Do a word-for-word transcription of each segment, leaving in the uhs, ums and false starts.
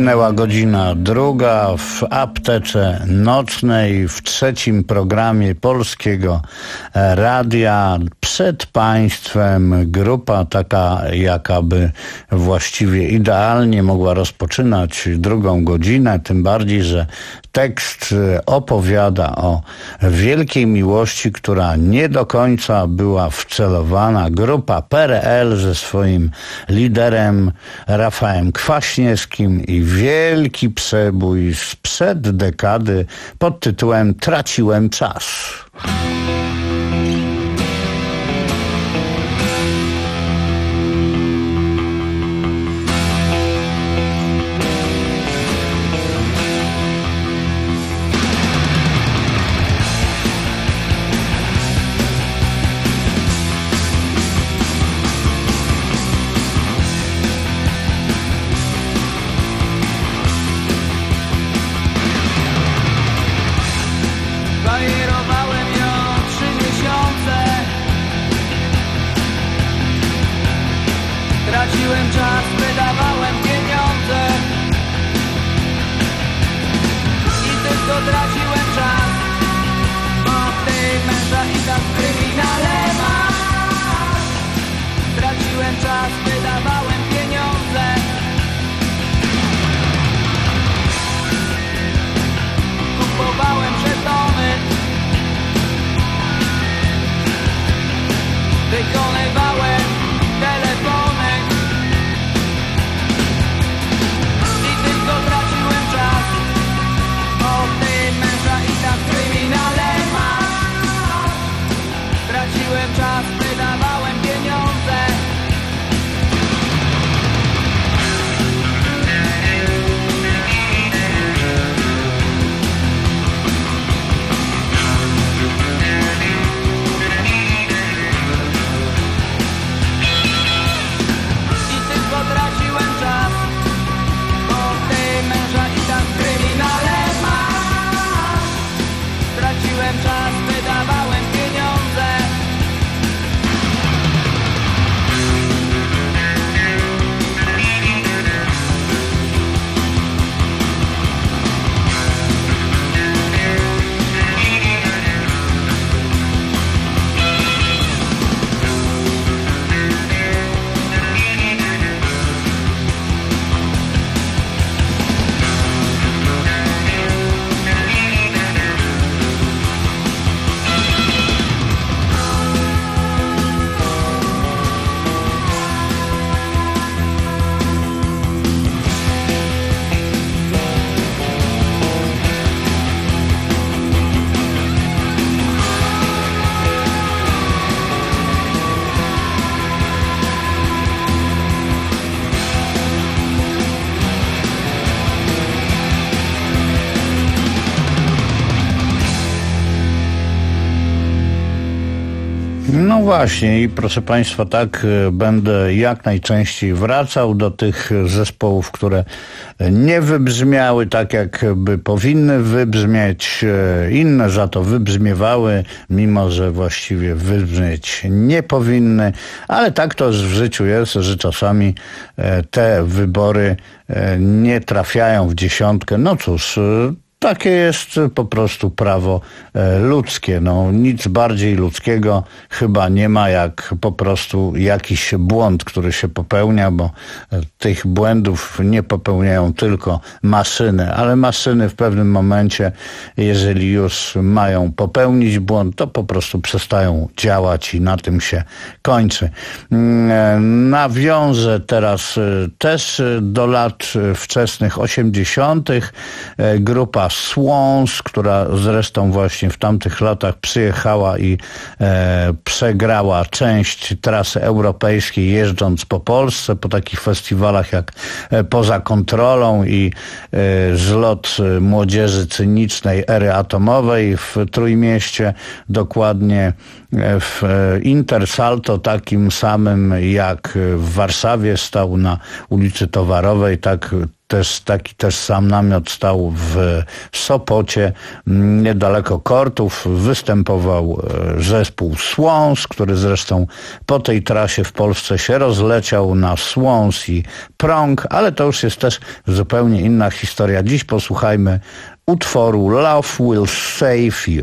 Minęła godzina druga w aptece nocnej, w trzecim programie Polskiego Radia. Przed państwem grupa taka, jaka by właściwie idealnie mogła rozpoczynać drugą godzinę, tym bardziej, że tekst opowiada o wielkiej miłości, która nie do końca była wcelowana. Grupa P R L ze swoim liderem Rafałem Kwaśniewskim i wielki przebój sprzed dekady pod tytułem Traciłem czas. Traciłem czas, wydawałem pieniądze i tylko traciłem czas. Od tej męża i tak w kryminale masz. Traciłem czas, wydawałem pieniądze. Kupowałem żetony, wykonywałem telefony. Traciłem czas, wydawałem pieniądze. I tylko traciłem czas, bo ty męża i tak w kryminale masz. Traciłem czas, wydawałem pieniądze. No właśnie i proszę Państwa, tak będę jak najczęściej wracał do tych zespołów, które nie wybrzmiały tak, jak by powinny wybrzmieć. Inne za to wybrzmiewały, mimo że właściwie wybrzmieć nie powinny. Ale tak to w życiu jest, że czasami te wybory nie trafiają w dziesiątkę. No cóż, takie jest po prostu prawo ludzkie. No, nic bardziej ludzkiego chyba nie ma jak po prostu jakiś błąd, który się popełnia, bo tych błędów nie popełniają tylko maszyny, ale maszyny w pewnym momencie, jeżeli już mają popełnić błąd, to po prostu przestają działać i na tym się kończy. Nawiążę teraz też do lat wczesnych osiemdziesiątych. Grupa Swans, która zresztą właśnie w tamtych latach przyjechała i e, przegrała część trasy europejskiej, jeżdżąc po Polsce, po takich festiwalach jak e, Poza kontrolą i e, zlot młodzieży cynicznej ery atomowej w Trójmieście, dokładnie w Intersalto takim samym jak w Warszawie stał na ulicy Towarowej, tak też taki też sam namiot stał w Sopocie, niedaleko Kortów. Występował zespół Swans, który zresztą po tej trasie w Polsce się rozleciał na Swans i Prong, ale to już jest też zupełnie inna historia. Dziś posłuchajmy utworu Love Will Save You.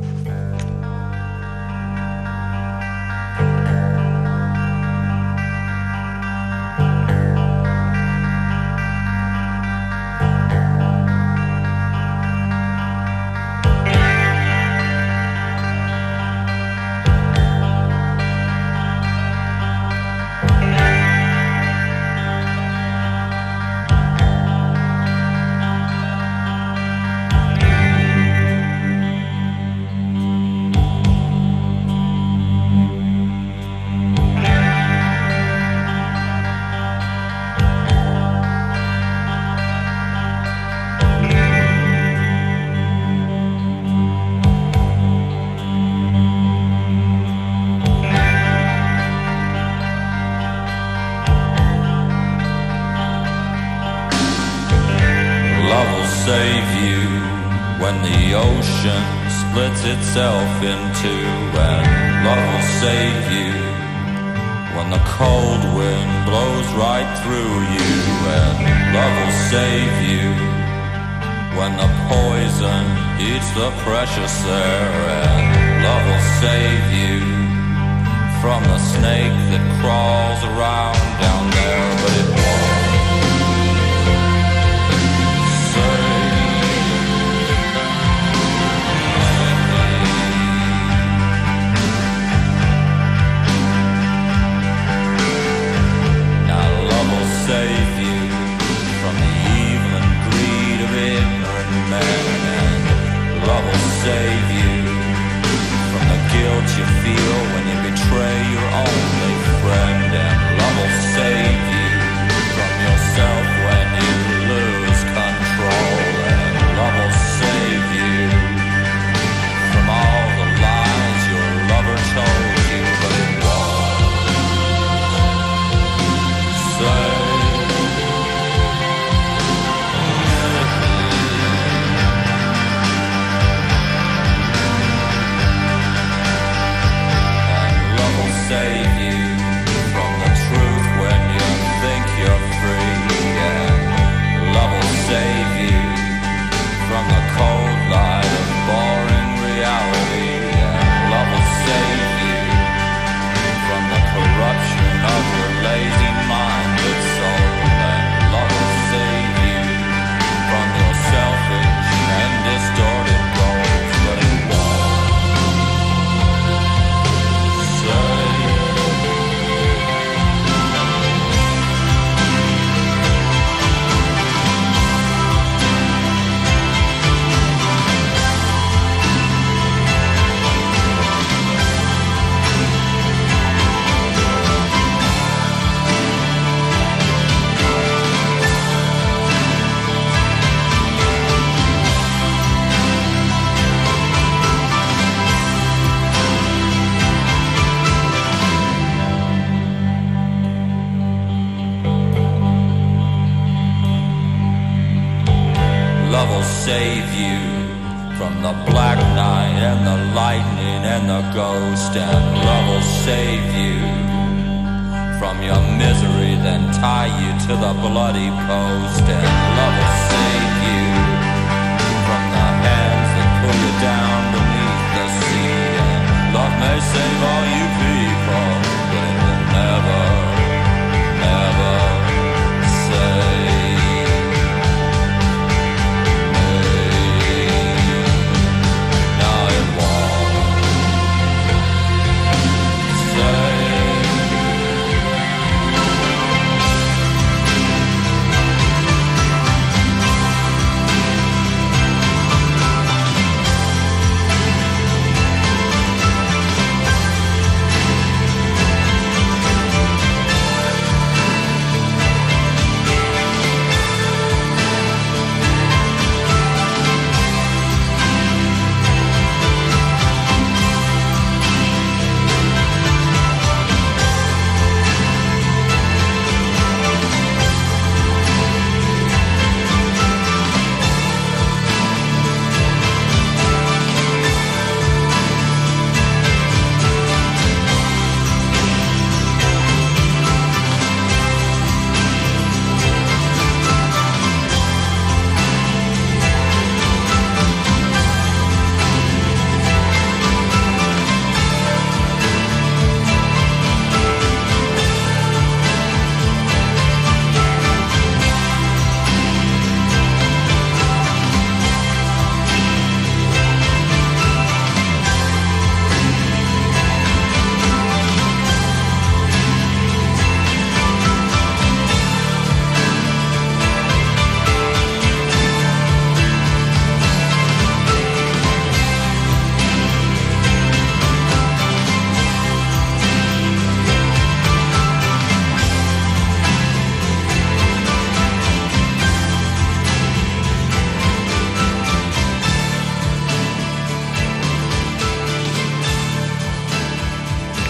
Itself into, and love will save you when the cold wind blows right through you, and love will save you when the poison eats the precious air, and love will save you from the snake that crawls around down there, but it won't. Save you from the evil and greed of ignorant men, and love will save you from the guilt you feel when you betray your only friend, and love will save you from yourself when you lose control, and love will save you from all the lies your lover told you, but it won't save. Save you from the truth when you think you're free, yeah. Love will save you from the cold light of boring reality, yeah. Love will save you from the corruption of your lazy minded soul, and love will save you from your selfish and distorted goals, but it won't save. Love will save you from the black night and the lightning and the ghost, and love will save you from your misery, then tie you to the bloody post, and love will save you from the hands that pull you down beneath the sea, and love may save all you people, but it will never, never save.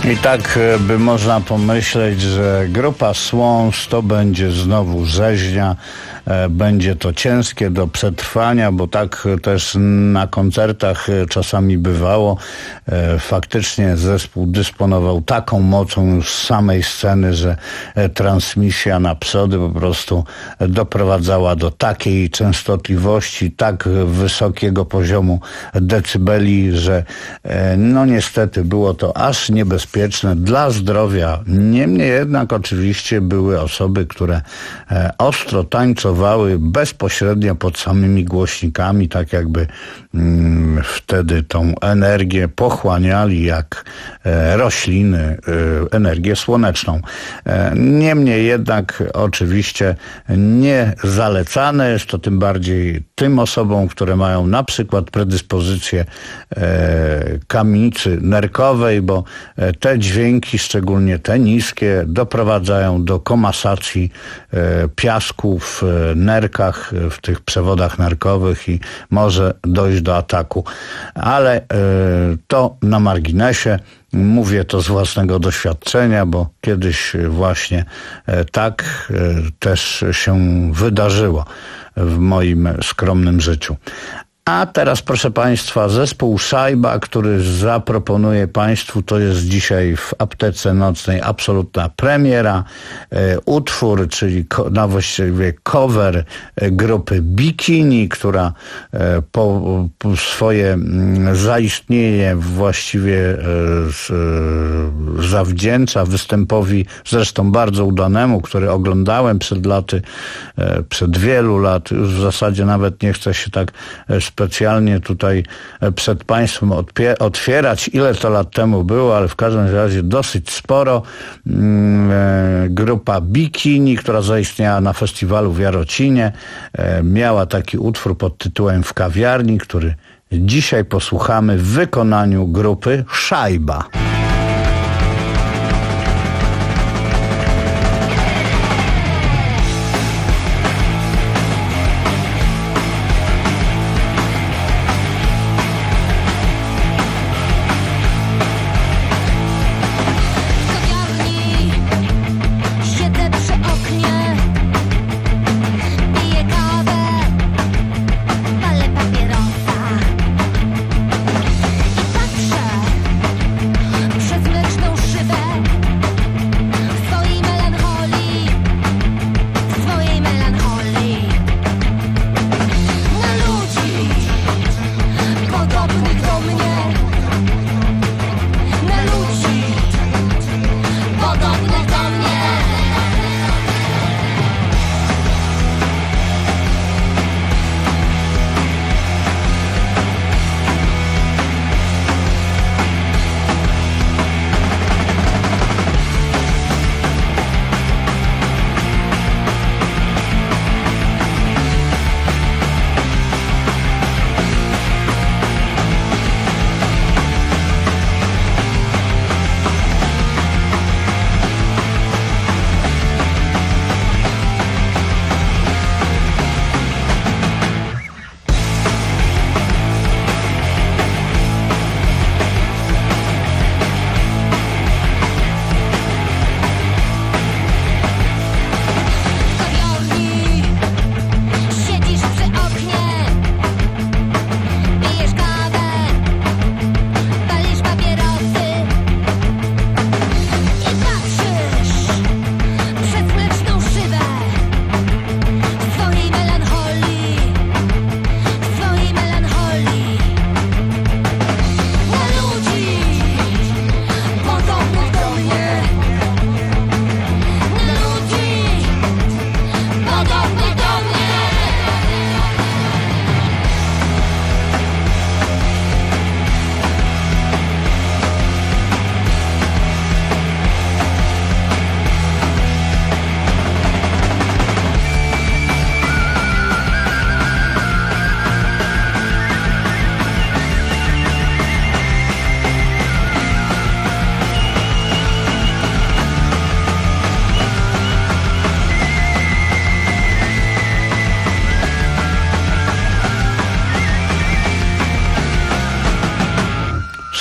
I tak by można pomyśleć, że grupa Swans to będzie znowu rzeźnia, będzie to ciężkie do przetrwania, bo tak też na koncertach czasami bywało. Faktycznie zespół dysponował taką mocą już z samej sceny, że transmisja na przody po prostu doprowadzała do takiej częstotliwości, tak wysokiego poziomu decybeli, że no niestety było to aż niebezpieczne dla zdrowia. Niemniej jednak oczywiście były osoby, które ostro tańcowały bezpośrednio pod samymi głośnikami, tak jakby mm, wtedy tą energię pochłaniali jak e, rośliny, e, energię słoneczną. E, niemniej jednak oczywiście nie zalecane jest to, tym bardziej tym osobom, które mają na przykład predyspozycję e, kamienicy nerkowej, bo e, te dźwięki, szczególnie te niskie, doprowadzają do komasacji e, piasku w e, nerkach, w tych przewodach nerkowych i może dojść do ataku. Ale e, to na marginesie. Mówię to z własnego doświadczenia, bo kiedyś właśnie e, tak e, też się wydarzyło w moim skromnym życiu. A teraz, proszę Państwa, zespół Szajba, który zaproponuję Państwu, to jest dzisiaj w Aptece Nocnej absolutna premiera. E, utwór, czyli ko, na właściwie cover e, grupy Bikini, która e, po, po swoje m, zaistnienie właściwie e, z, e, zawdzięcza występowi, zresztą bardzo udanemu, który oglądałem przed laty, e, przed wielu lat, już w zasadzie nawet nie chcę się tak e, specjalnie tutaj przed Państwem otwierać, ile to lat temu było, ale w każdym razie dosyć sporo. Grupa Bikini, która zaistniała na festiwalu w Jarocinie, miała taki utwór pod tytułem W kawiarni, który dzisiaj posłuchamy w wykonaniu grupy Szajba. Patrzę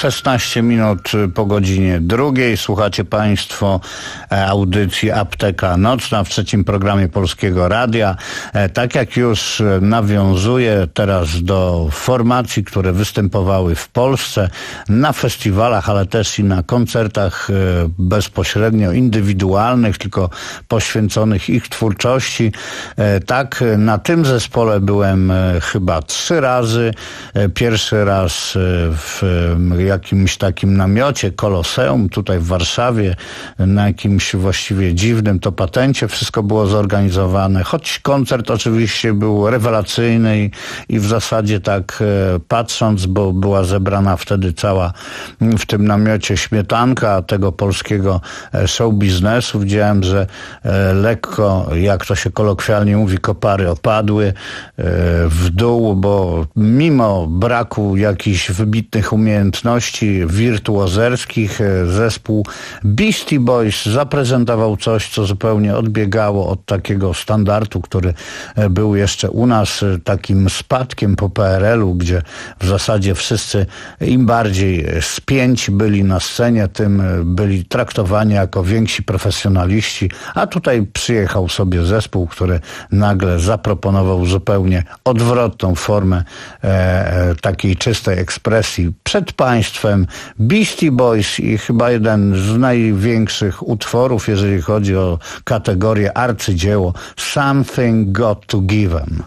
szesnaście minut po godzinie drugiej. Słuchacie Państwo audycji Apteka Nocna w trzecim programie Polskiego Radia. Tak jak już nawiązuję teraz do formacji, które występowały w Polsce na festiwalach, ale też i na koncertach bezpośrednio indywidualnych, tylko poświęconych ich twórczości. Tak, na tym zespole byłem chyba trzy razy. Pierwszy raz w jakimś takim namiocie, Koloseum, tutaj w Warszawie, na jakimś właściwie dziwnym to patencie wszystko było zorganizowane, choć koncert oczywiście był rewelacyjny i, i w zasadzie tak patrząc, bo była zebrana wtedy cała w tym namiocie śmietanka tego polskiego show biznesu. Widziałem, że lekko, jak to się kolokwialnie mówi, kopary opadły w dół, bo mimo braku jakichś wybitnych umiejętności wirtuozerskich zespół Beastie Boys zaprezentował coś, co zupełnie odbiegało od takiego standardu, który był jeszcze u nas takim spadkiem po P R L u, gdzie w zasadzie wszyscy im bardziej spięci byli na scenie, tym byli traktowani jako więksi profesjonaliści, a tutaj przyjechał sobie zespół, który nagle zaproponował zupełnie odwrotną formę e, takiej czystej ekspresji przed państwem. Beastie Boys i chyba jeden z największych utworów, jeżeli chodzi o kategorię arcydzieło, Something Got to Give 'em.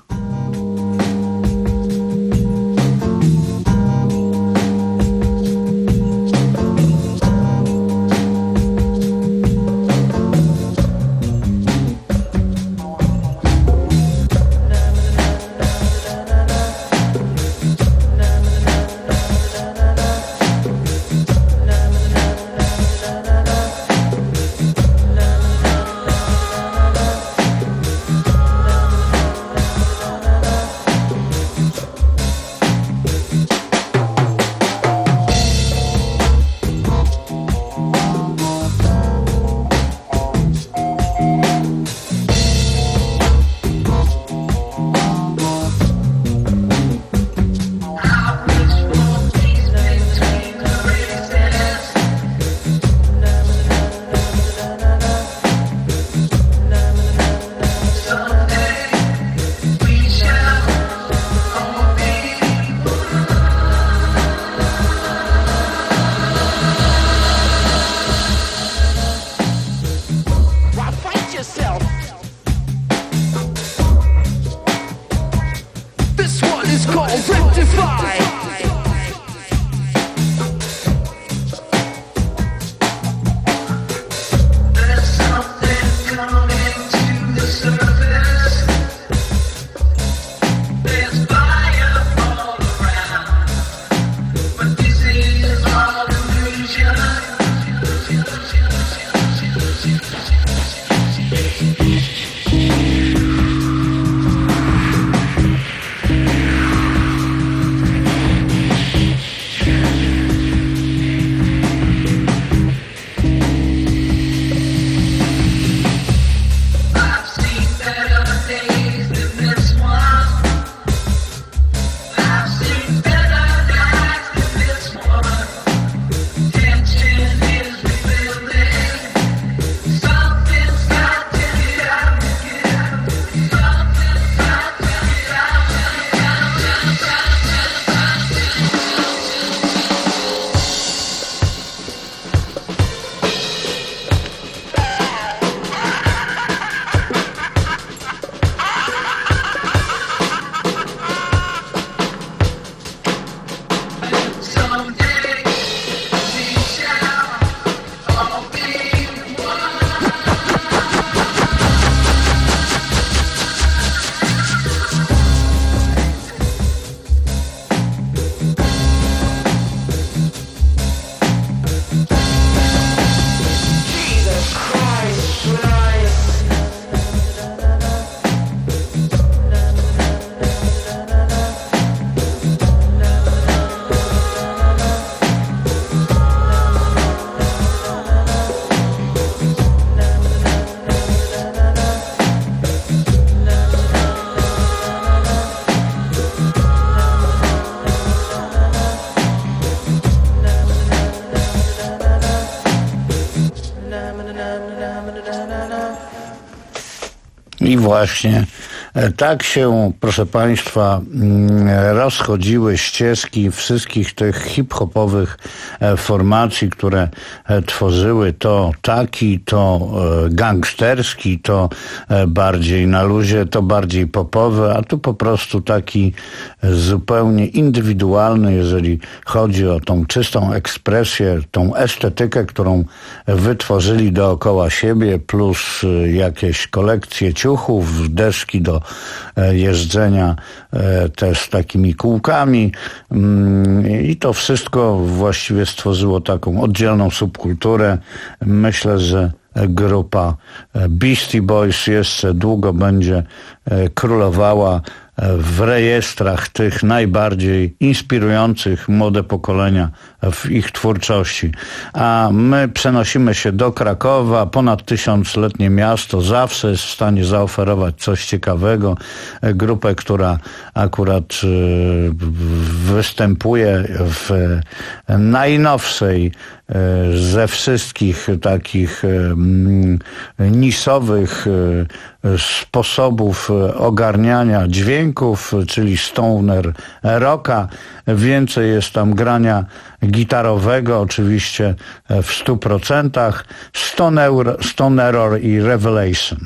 I właśnie tak się, proszę Państwa, rozchodziły ścieżki wszystkich tych hip-hopowych formacji, które tworzyły to taki, to gangsterski, to bardziej na luzie, to bardziej popowy, a tu po prostu taki zupełnie indywidualny, jeżeli chodzi o tą czystą ekspresję, tą estetykę, którą wytworzyli dookoła siebie, plus jakieś kolekcje ciuchów, deski do jeżdżenia też z takimi kółkami i to wszystko właściwie stworzyło taką oddzielną subkulturę. Myślę, że grupa Beastie Boys jeszcze długo będzie królowała w rejestrach tych najbardziej inspirujących młode pokolenia w ich twórczości. A my przenosimy się do Krakowa. Ponad tysiącletnie miasto zawsze jest w stanie zaoferować coś ciekawego. Grupę, która akurat występuje w najnowszej ze wszystkich takich niszowych sposobów ogarniania dźwięków, czyli stoner rocka. Więcej jest tam grania gitarowego, oczywiście w stu procentach. Stone Error i Revelation.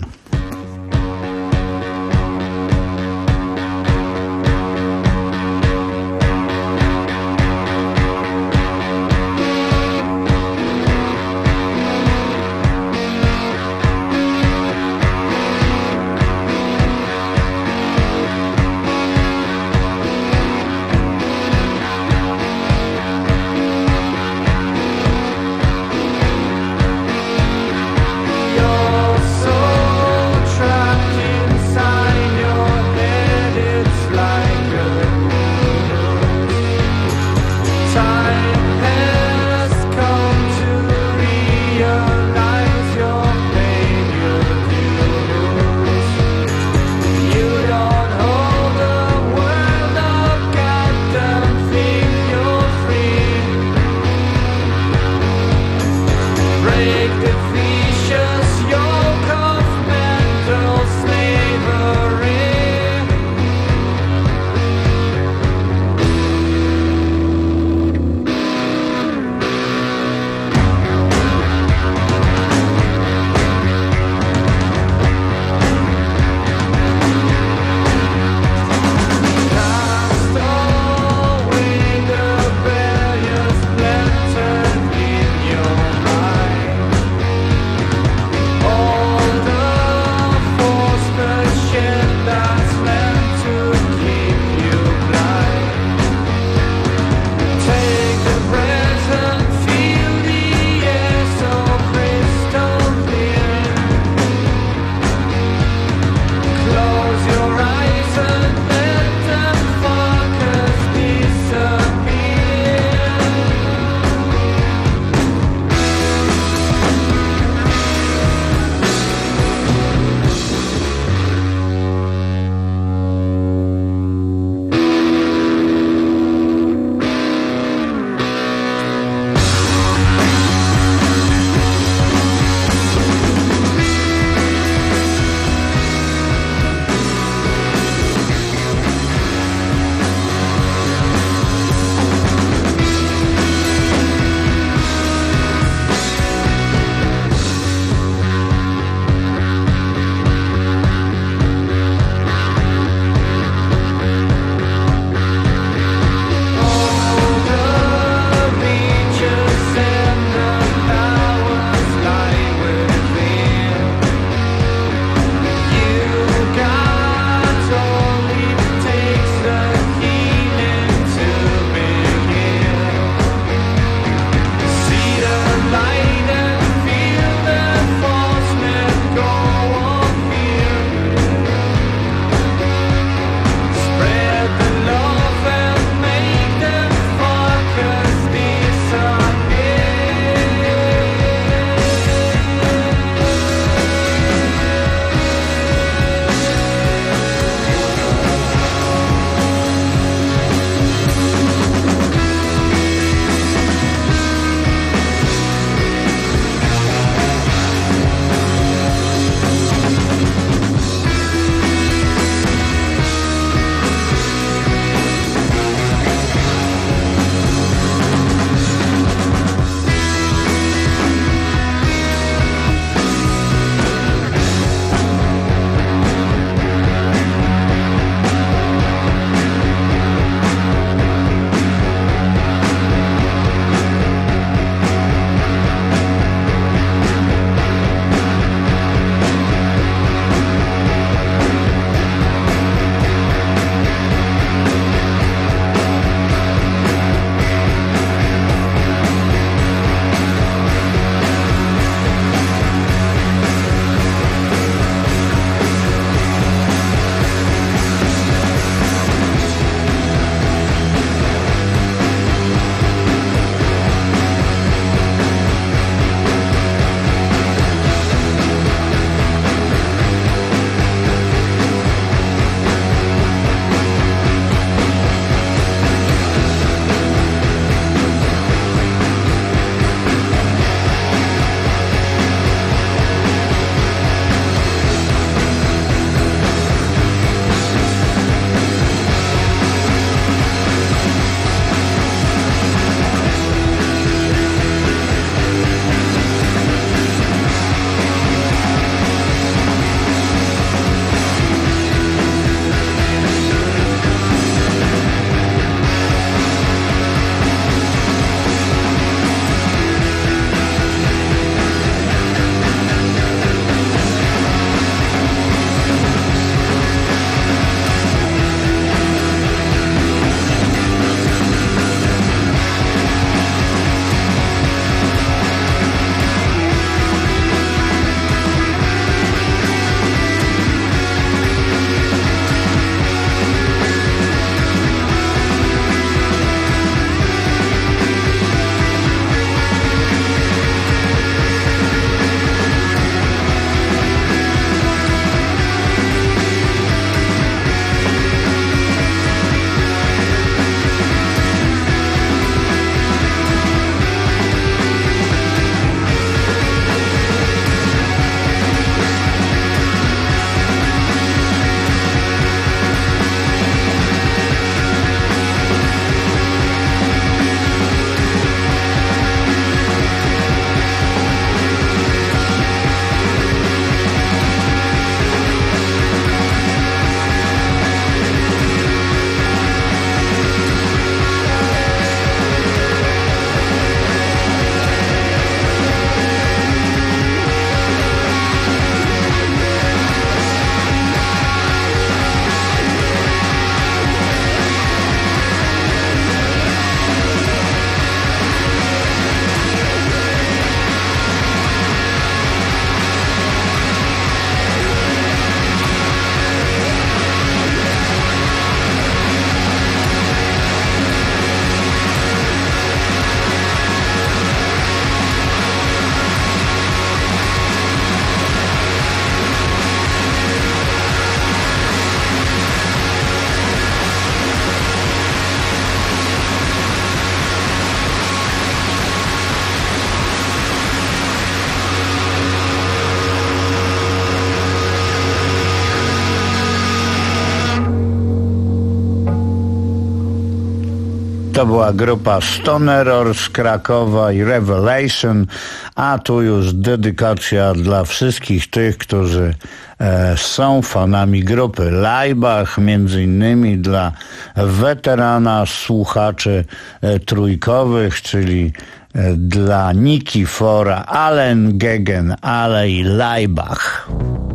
to była grupa Stone Error z Krakowa i Revelation, a tu już dedykacja dla wszystkich tych, którzy e, są fanami grupy Laibach, między innymi dla weterana słuchaczy e, trójkowych, czyli e, dla Nikifora, Allen, Gegen, ale i Laibach.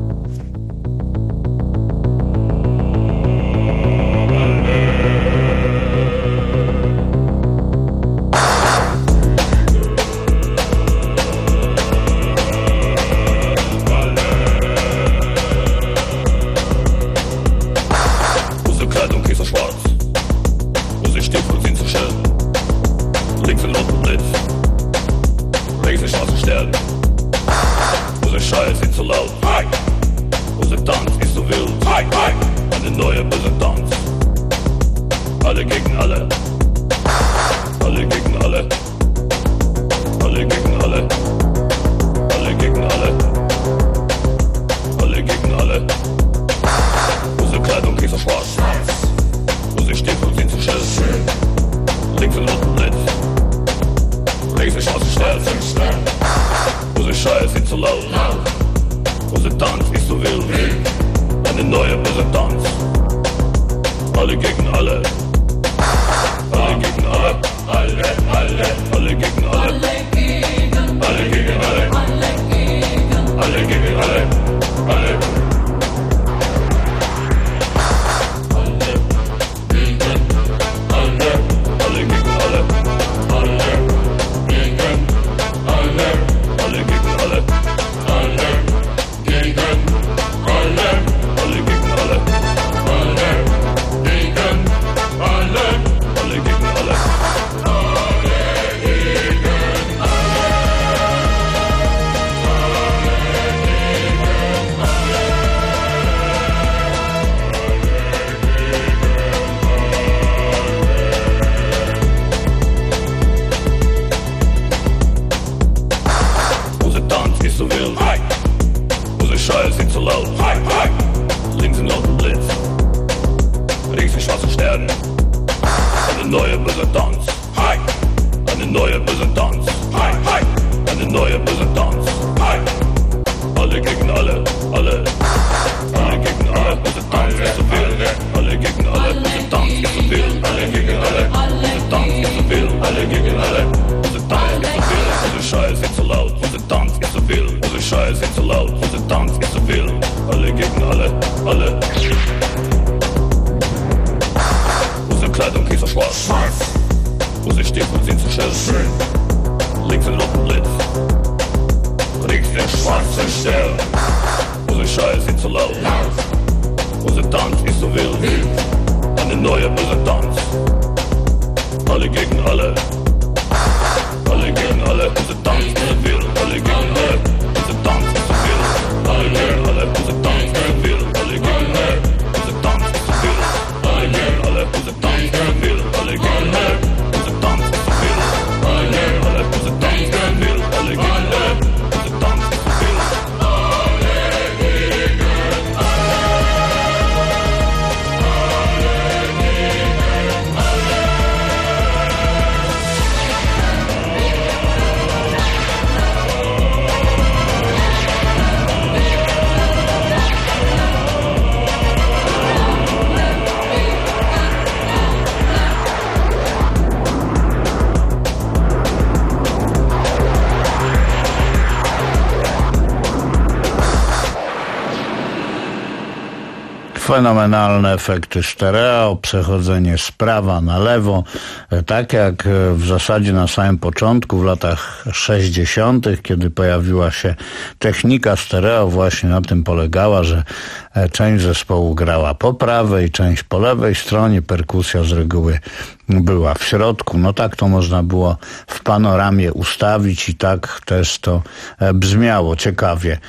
Fenomenalne efekty stereo, przechodzenie z prawa na lewo, tak jak w zasadzie na samym początku, w latach sześćdziesiątych, kiedy pojawiła się technika stereo, właśnie na tym polegała, że część zespołu grała po prawej, część po lewej stronie, perkusja z reguły była w środku. No tak to można było w panoramie ustawić i tak też to brzmiało ciekawie.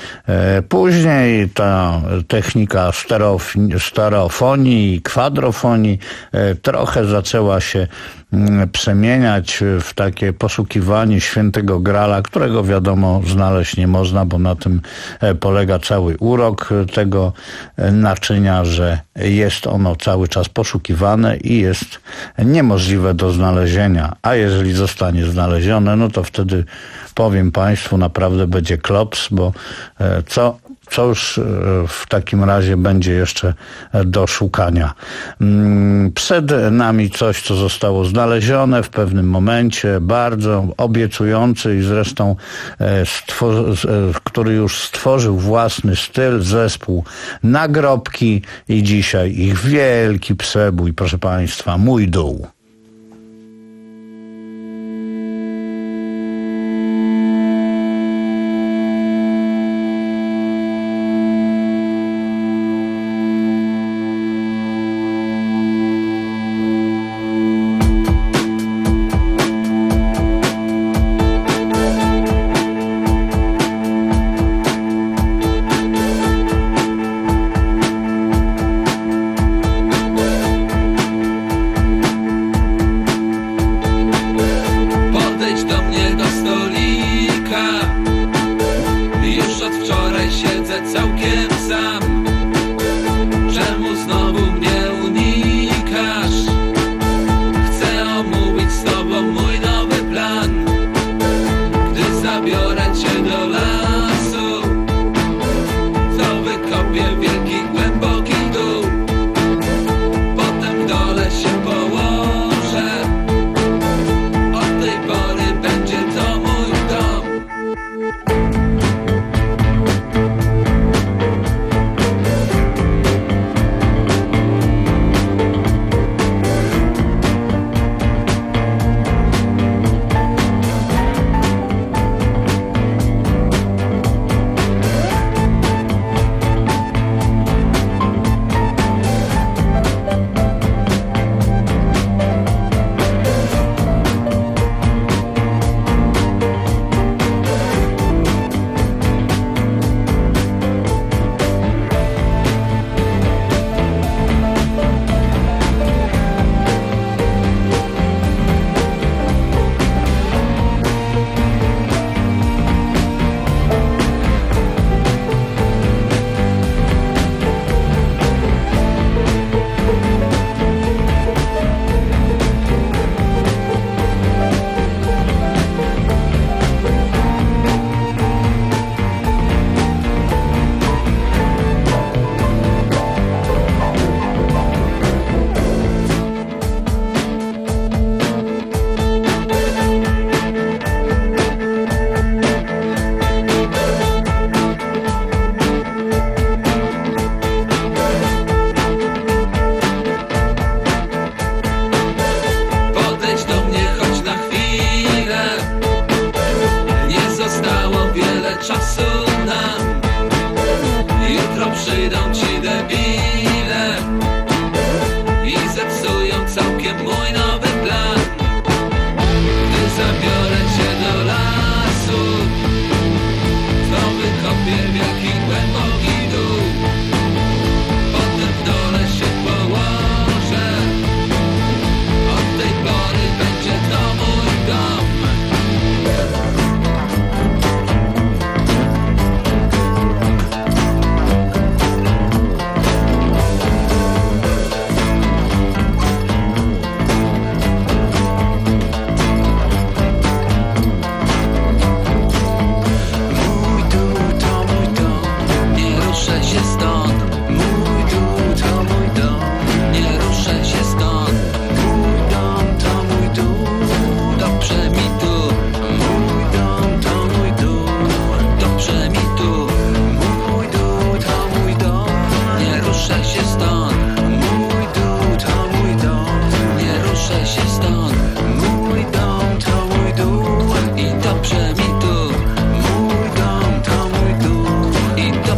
Później ta technika stereofonii i kwadrofonii trochę zaczęła się przemieniać w takie poszukiwanie świętego grala, którego wiadomo znaleźć nie można, bo na tym polega cały urok tego naczynia, że jest ono cały czas poszukiwane i jest niemożliwe do znalezienia. A jeżeli zostanie znalezione, no to wtedy powiem Państwu, naprawdę będzie klops, bo co Co już w takim razie będzie jeszcze do szukania. Przed nami coś, co zostało znalezione w pewnym momencie, bardzo obiecujący i zresztą który już stworzył własny styl, zespół Nagrobki i dzisiaj ich wielki przebój, proszę Państwa, Mój dół.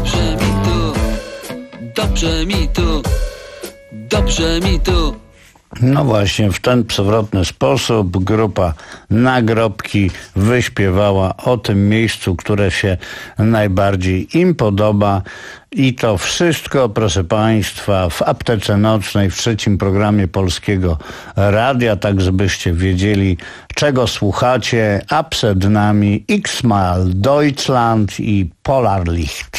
Dobrze mi tu, dobrze mi tu, No właśnie, w ten przewrotny sposób grupa Nagrobki wyśpiewała o tym miejscu, które się najbardziej im podoba. I to wszystko, proszę Państwa, w Aptece Nocnej, w trzecim programie Polskiego Radia, tak żebyście wiedzieli, czego słuchacie, a przed nami X-Mal Deutschland i Polarlicht.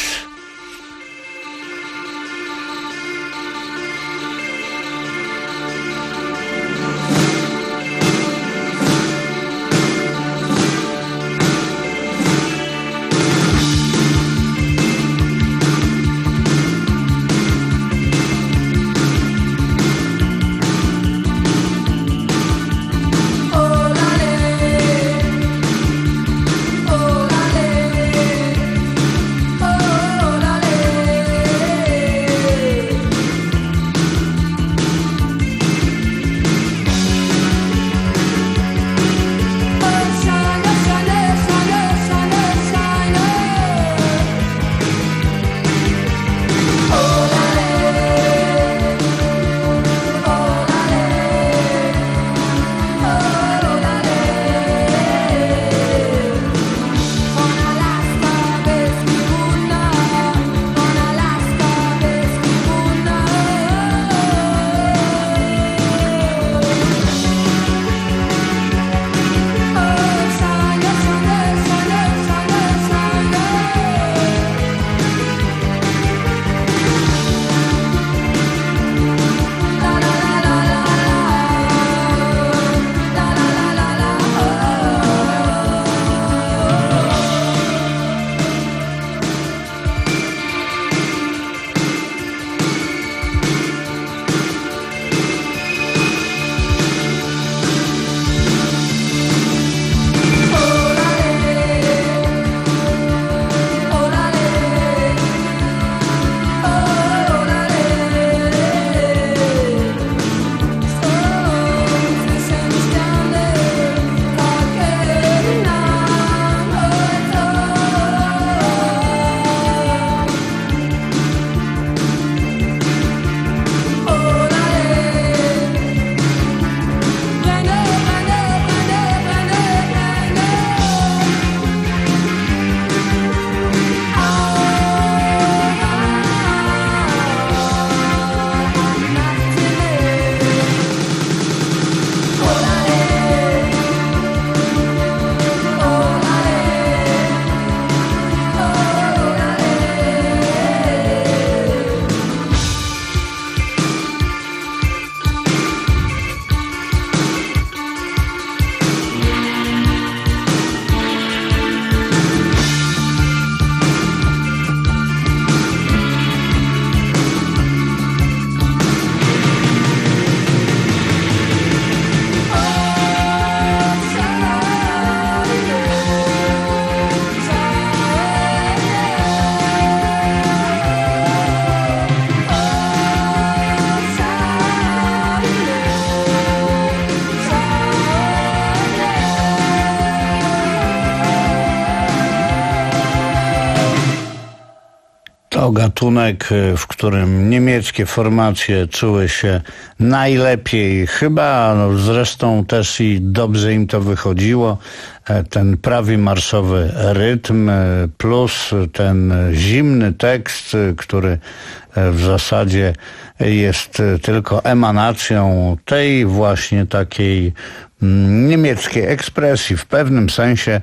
To gatunek, w którym niemieckie formacje czuły się najlepiej. Chyba no, zresztą też i dobrze im to wychodziło. Ten prawie marszowy rytm plus ten zimny tekst, który w zasadzie jest tylko emanacją tej właśnie takiej niemieckiej ekspresji, w pewnym sensie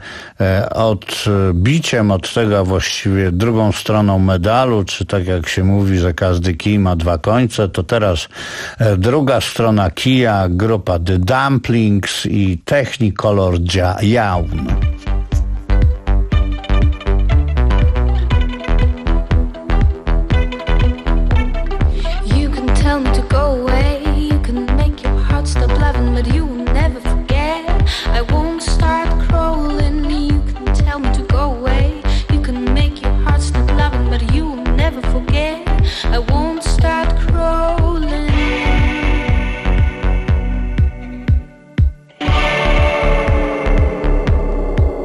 odbiciem od tego, a właściwie drugą stroną medalu, czy tak jak się mówi, że każdy kij ma dwa końce, to teraz druga strona kija, grupa The Dumplings i Technicolor Jaun. Forget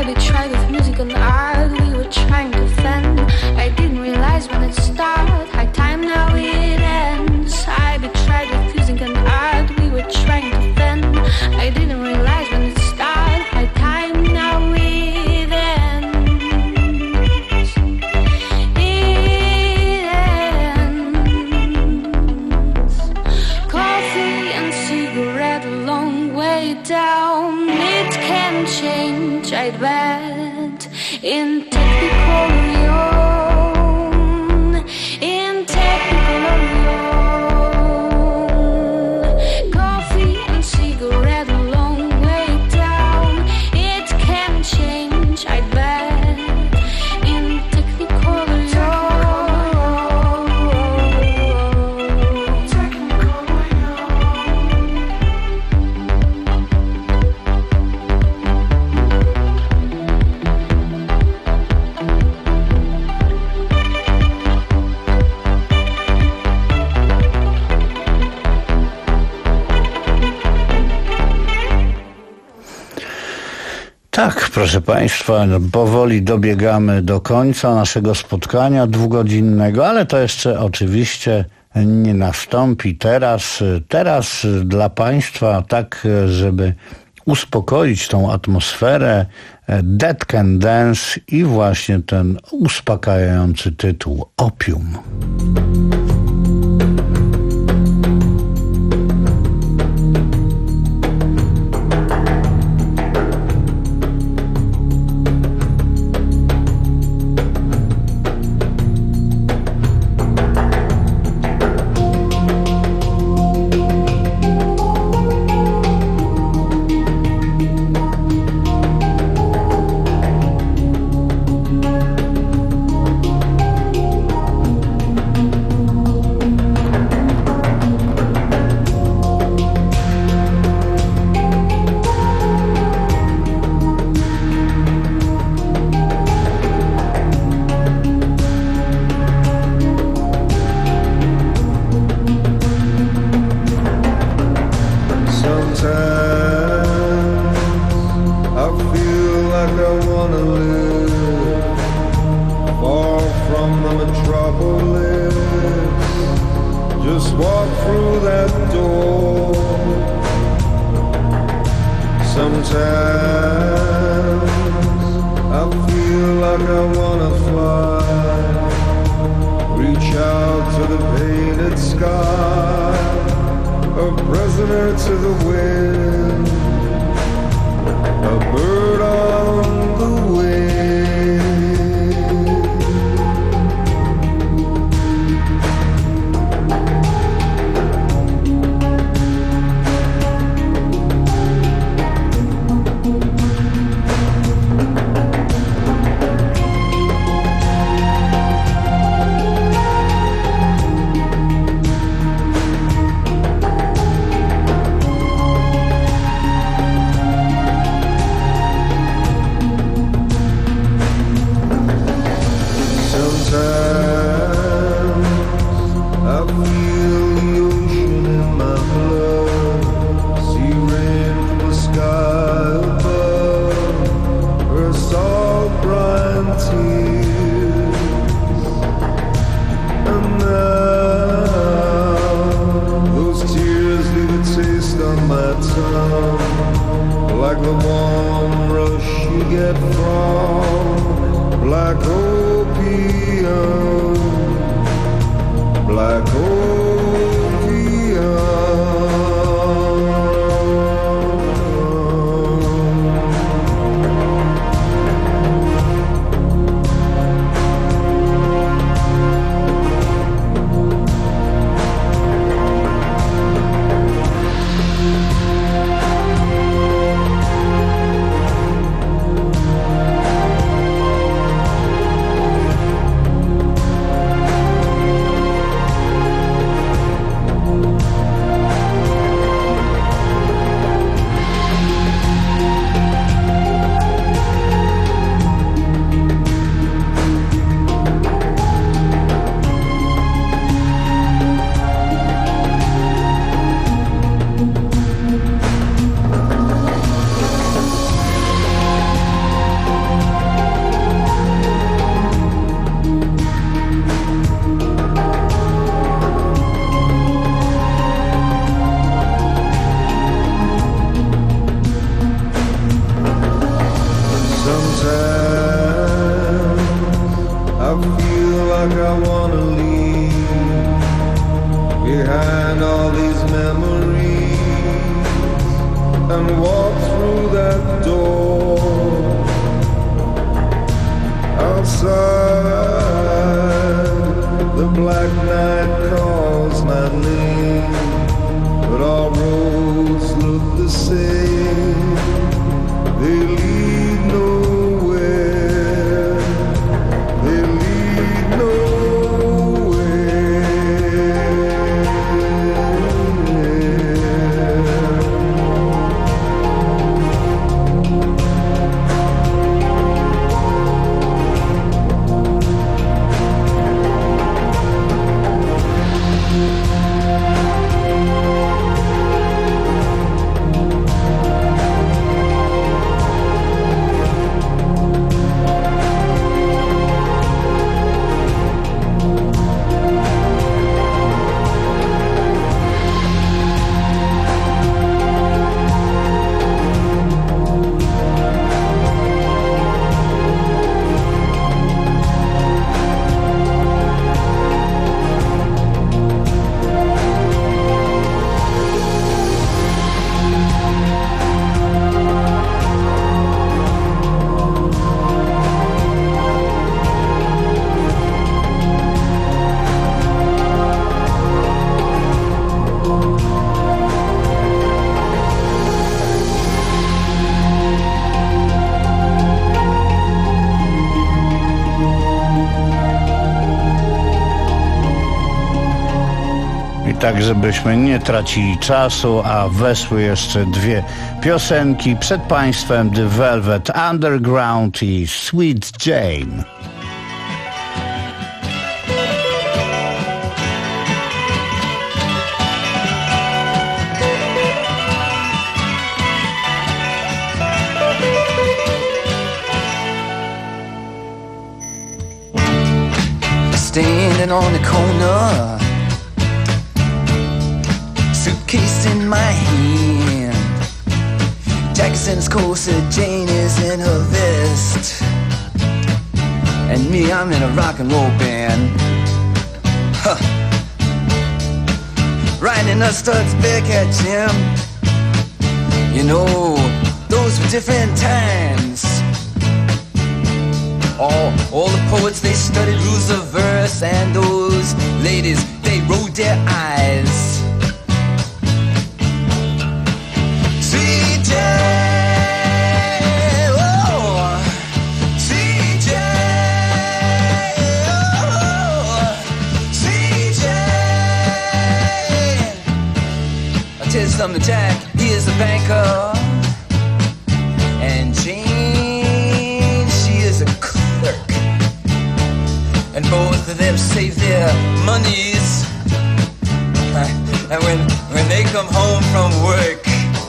I betrayed with music and art. We were trying to fend. I didn't realize when it started. High time now it ends. I betrayed with music and art. We were trying to fend. I didn't realize when it started. High time now it ends. It ends. Coffee and cigarette a long way down. It can change, I'd bet. In technical Lyon, in technical Lyon. Coffee and cigarette a long way down. It can change, I bet. In technical Lyon. Technical Tak, proszę Państwa, no, powoli dobiegamy do końca naszego spotkania dwugodzinnego, ale to jeszcze oczywiście nie nastąpi teraz. Teraz dla Państwa, tak żeby uspokoić tą atmosferę, Dead Can Dance i właśnie ten uspokajający tytuł Opium. and walk through that door. Outside, the black night calls my name, but all roads look the same. They lead nowhere. They lead nowhere. Tak, żebyśmy nie tracili czasu, a wesły jeszcze dwie piosenki. Przed Państwem The Velvet Underground i Sweet Jane. Standing on the corner, suitcase in my hand, Jackson's corset, Jane is in her vest, and me, I'm in a rock and roll band. Huh. Riding the studs back at Jim. You know, those were different times. All, all the poets, they studied rules of verse, and those ladies, they rolled their eyes. Sweet Jane, oh, Sweet Jane, oh, Sweet Jane. I'll tell you something, Jack, he is a banker, and Jane, she is a clerk, and both of them save their monies, and when, when they come home from work,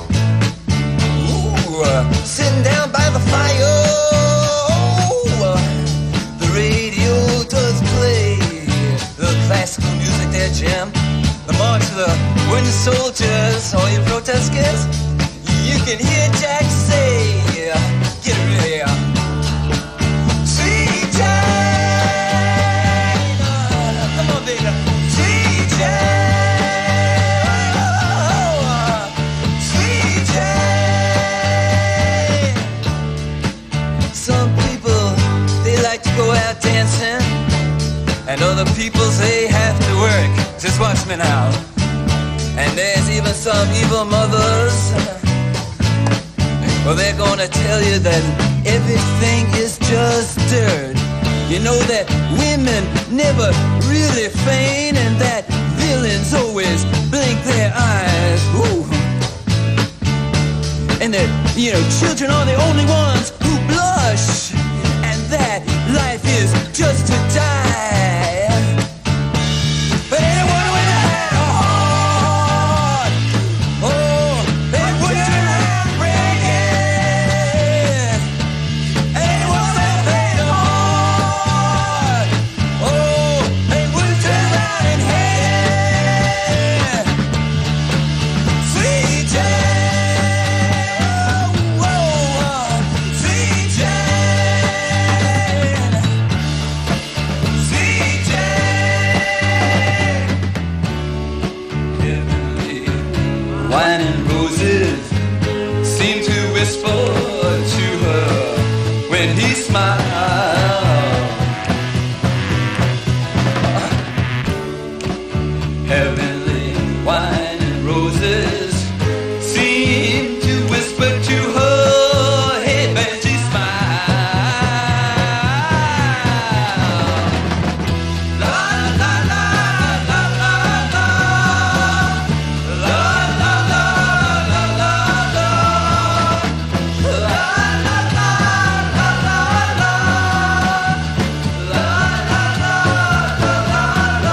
Uh, sitting down by the fire, oh, uh, the radio does play the classical music there, Jim. The march of the wooden soldiers, all you protesters, you can hear Jack say, get ready, Sweet Jane, uh, come on, baby, Sweet Jane, oh, uh, Sweet Jane. Some people, they like to go out dancing, and other people, they have to work. Just watch me now. And there's even some evil mothers, well, they're gonna tell you that everything is just dirt. You know that women never really faint, and that villains always blink their eyes. Ooh. And that, you know, children are the only ones who blush, and that life is just to die. But anyone with a heart, oh, they wouldn't have breaking. Anyone with a heart, oh, they wouldn't turn around and hate. Sweet Jane. Sweet Jane, when he smiled. Heavenly wine and roses seem to whisper to her, hey Benji, smile. La la la la la la, la la la la la la, la la la la la la, la la la la la.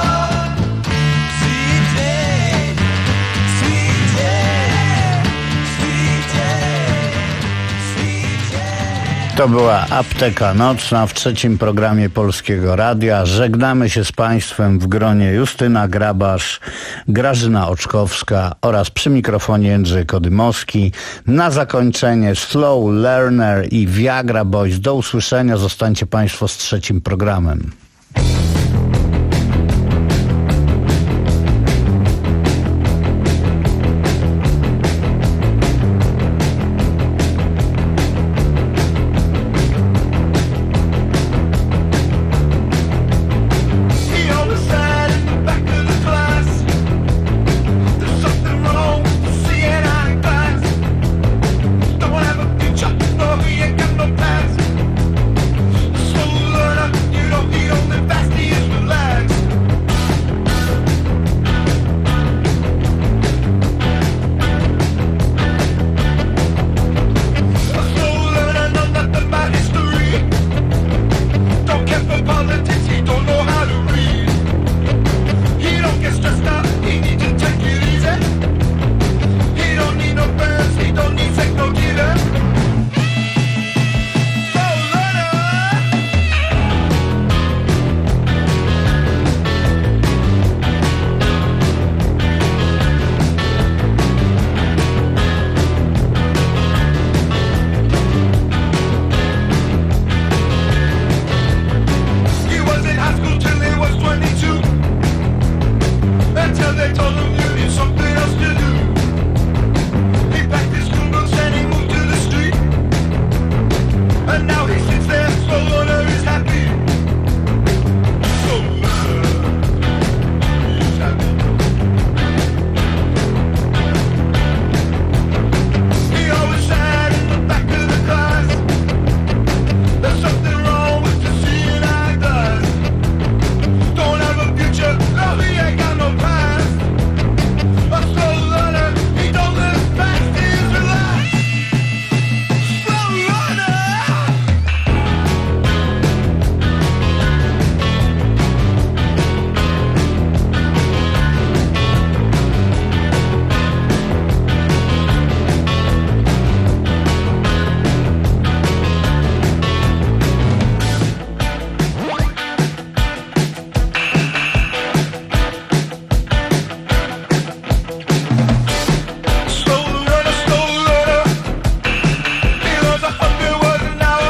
Sweet day, sweet day, sweet day, sweet day. To była Apteka Nocna w trzecim programie Polskiego Radia. Żegnamy się z Państwem w gronie Justyna Grabasz, Grażyna Oczkowska oraz przy mikrofonie Jędrzej Kodymowski. Na zakończenie Slow Learner i Viagra Boys. Do usłyszenia. Zostańcie Państwo z trzecim programem. He always said in the back of the class, there's something wrong with seeing eye glass. Don't have a future, no, he ain't got no plans. Slow learner, you know the only fast he is relaxed. A slow learner knows nothing about history. Don't care for politics, he don't know how to read. He don't get stressed out, he needs to take it easy. He don't need no friends, he don't need sex, no dealer. Slow learner. He was in high school till he was twenty-two. Until they told him you need something else to do. He packed his school books and he moved to the street. And now he sits there, slow learner is happy. Slow learner is happy. He always said in the back of the class, there's something wrong with the seeing eye glass. Don't have a future, no, he ain't got no past. A slow learner, he don't live fast, he's relaxed. Slow learner. Slow learner, slow learner. He learns a hundred words an hour.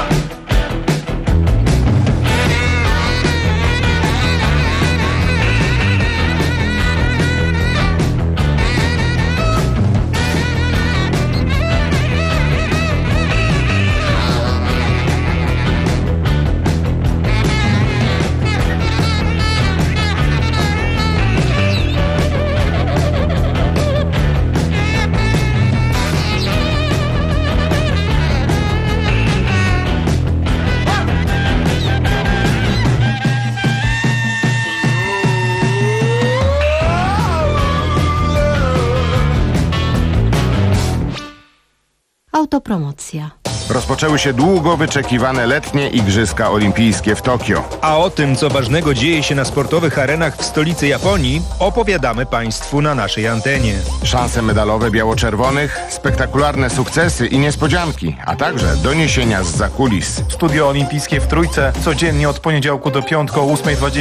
Autopromocja. Rozpoczęły się długo wyczekiwane letnie Igrzyska Olimpijskie w Tokio. A o tym, co ważnego dzieje się na sportowych arenach w stolicy Japonii, opowiadamy Państwu na naszej antenie. Szanse medalowe biało-czerwonych, spektakularne sukcesy i niespodzianki, a także doniesienia zza kulis. Studio Olimpijskie w Trójce codziennie od poniedziałku do piątku o ósma dwadzieścia.